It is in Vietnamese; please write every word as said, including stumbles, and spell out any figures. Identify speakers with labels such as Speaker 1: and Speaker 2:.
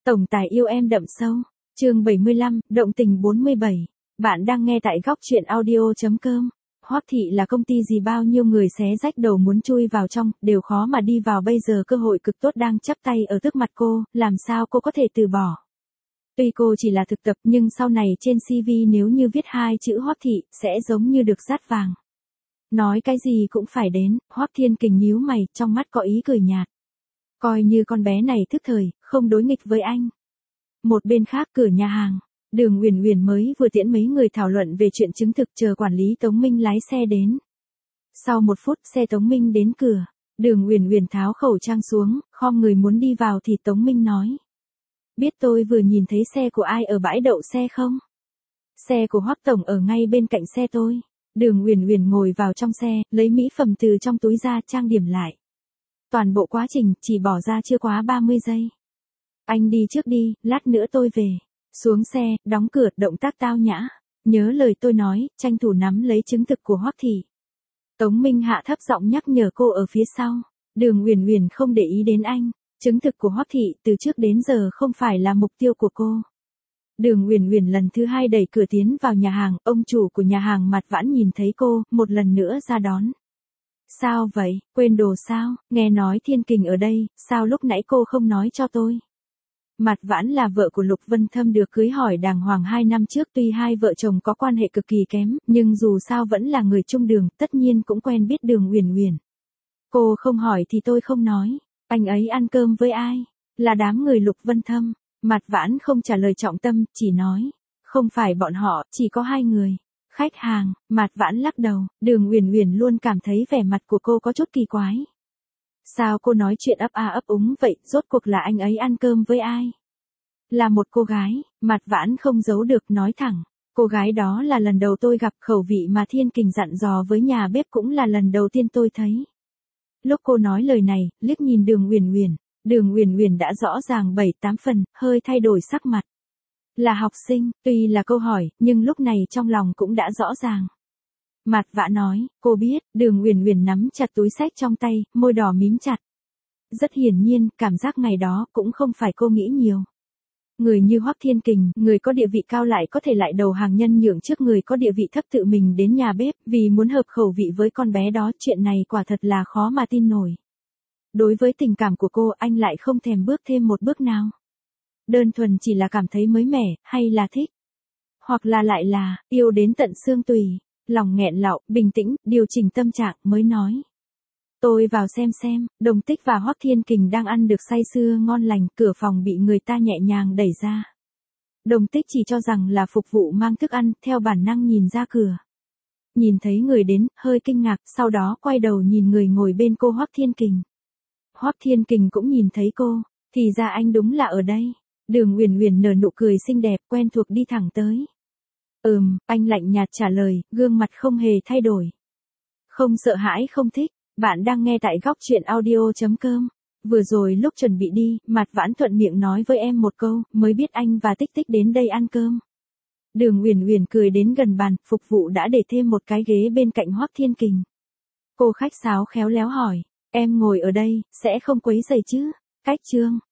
Speaker 1: Tổng tài yêu em đậm sâu. Chương bảy mươi lăm, động tình bốn mươi bảy. Bạn đang nghe tại góc truyện audio.com. Hoắc Thị là công ty gì bao nhiêu người xé rách đầu muốn chui vào trong, đều khó mà đi vào, bây giờ cơ hội cực tốt đang chắp tay ở trước mặt cô, làm sao cô có thể từ bỏ. Tuy cô chỉ là thực tập nhưng sau này trên xê vê nếu như viết hai chữ Hoắc Thị, sẽ giống như được dát vàng. Nói cái gì cũng phải đến, Hoắc Thiên Kình nhíu mày, trong mắt có ý cười nhạt. Coi như con bé này thức thời, không đối nghịch với anh. Một bên khác cửa nhà hàng, Đường Uyển Uyển mới vừa tiễn mấy người thảo luận về chuyện chứng thực, chờ quản lý Tống Minh lái xe đến. Sau một phút xe Tống Minh đến cửa, Đường Uyển Uyển tháo khẩu trang xuống, khom người muốn đi vào thì Tống Minh nói. Biết tôi vừa nhìn thấy xe của ai ở bãi đậu xe không? Xe của Hoắc tổng ở ngay bên cạnh xe tôi. Đường Uyển Uyển ngồi vào trong xe, lấy mỹ phẩm từ trong túi ra trang điểm lại. Toàn bộ quá trình chỉ bỏ ra chưa quá ba mươi giây. Anh đi trước đi, lát nữa tôi về. Xuống xe, đóng cửa, động tác tao nhã. Nhớ lời tôi nói, tranh thủ nắm lấy chứng thực của Hoắc Thị. Tống Minh hạ thấp giọng nhắc nhở cô ở phía sau. Đường Uyển Uyển không để ý đến anh. Chứng thực của Hoắc Thị từ trước đến giờ không phải là mục tiêu của cô. Đường Uyển Uyển lần thứ hai đẩy cửa tiến vào nhà hàng, ông chủ của nhà hàng Mặt Vãn nhìn thấy cô, một lần nữa ra đón. Sao vậy, quên đồ sao, nghe nói Thiên Kình ở đây, sao lúc nãy cô không nói cho tôi? Mặt Vãn là vợ của Lục Vân Thâm, được cưới hỏi đàng hoàng hai năm trước, tuy hai vợ chồng có quan hệ cực kỳ kém, nhưng dù sao vẫn là người chung đường, tất nhiên cũng quen biết Đường Uyển Uyển. Cô không hỏi thì tôi không nói, anh ấy ăn cơm với ai? Là đám người Lục Vân Thâm. Mặt Vãn không trả lời trọng tâm, chỉ nói, không phải bọn họ, chỉ có hai người. Khách hàng. Mặt Vãn lắc đầu, Đường Uyển Uyển luôn cảm thấy vẻ mặt của cô có chút kỳ quái. Sao cô nói chuyện ấp a ấp úng vậy, rốt cuộc là anh ấy ăn cơm với ai? Là một cô gái. Mặt Vãn không giấu được, nói thẳng, cô gái đó là lần đầu tôi gặp, khẩu vị mà Thiên Kình dặn dò với nhà bếp cũng là lần đầu tiên tôi thấy. Lúc cô nói lời này, liếc nhìn Đường Uyển Uyển. Đường Uyển Uyển đã rõ ràng bảy tám phần, hơi thay đổi sắc mặt. Là học sinh, tuy là câu hỏi, nhưng lúc này trong lòng cũng đã rõ ràng. Mặt Vãn nói, cô biết. Đường Uyển Uyển nắm chặt túi xách trong tay, môi đỏ mím chặt. Rất hiển nhiên, cảm giác ngày đó cũng không phải cô nghĩ nhiều. Người như Hoắc Thiên Kình, người có địa vị cao lại có thể lại đầu hàng nhân nhượng trước người có địa vị thấp tự mình đến nhà bếp, vì muốn hợp khẩu vị với con bé đó, chuyện này quả thật là khó mà tin nổi. Đối với tình cảm của cô, anh lại không thèm bước thêm một bước nào. Đơn thuần chỉ là cảm thấy mới mẻ, hay là thích. Hoặc là lại là, yêu đến tận xương tùy. Lòng nghẹn lạo, bình tĩnh, điều chỉnh tâm trạng, mới nói. Tôi vào xem xem. Đồng Tích và Hoắc Thiên Kình đang ăn được say sưa ngon lành, cửa phòng bị người ta nhẹ nhàng đẩy ra. Đồng Tích chỉ cho rằng là phục vụ mang thức ăn, theo bản năng nhìn ra cửa. Nhìn thấy người đến, hơi kinh ngạc, sau đó quay đầu nhìn người ngồi bên cô Hoắc Thiên Kình. Hoắc Thiên Kình cũng nhìn thấy cô, thì ra anh đúng là ở đây. Đường Uyển Uyển nở nụ cười xinh đẹp, quen thuộc đi thẳng tới. Ừm, anh lạnh nhạt trả lời, gương mặt không hề thay đổi. Không sợ hãi, không thích. Bạn đang nghe tại góc truyện audio.com. Vừa rồi lúc chuẩn bị đi, Mặt Vãn thuận miệng nói với em một câu, mới biết anh và Tích Tích đến đây ăn cơm. Đường Uyển Uyển cười đến gần bàn, phục vụ đã để thêm một cái ghế bên cạnh Hoắc Thiên Kình. Cô khách sáo khéo léo hỏi, em ngồi ở đây, sẽ không quấy rầy chứ? Cách Trương,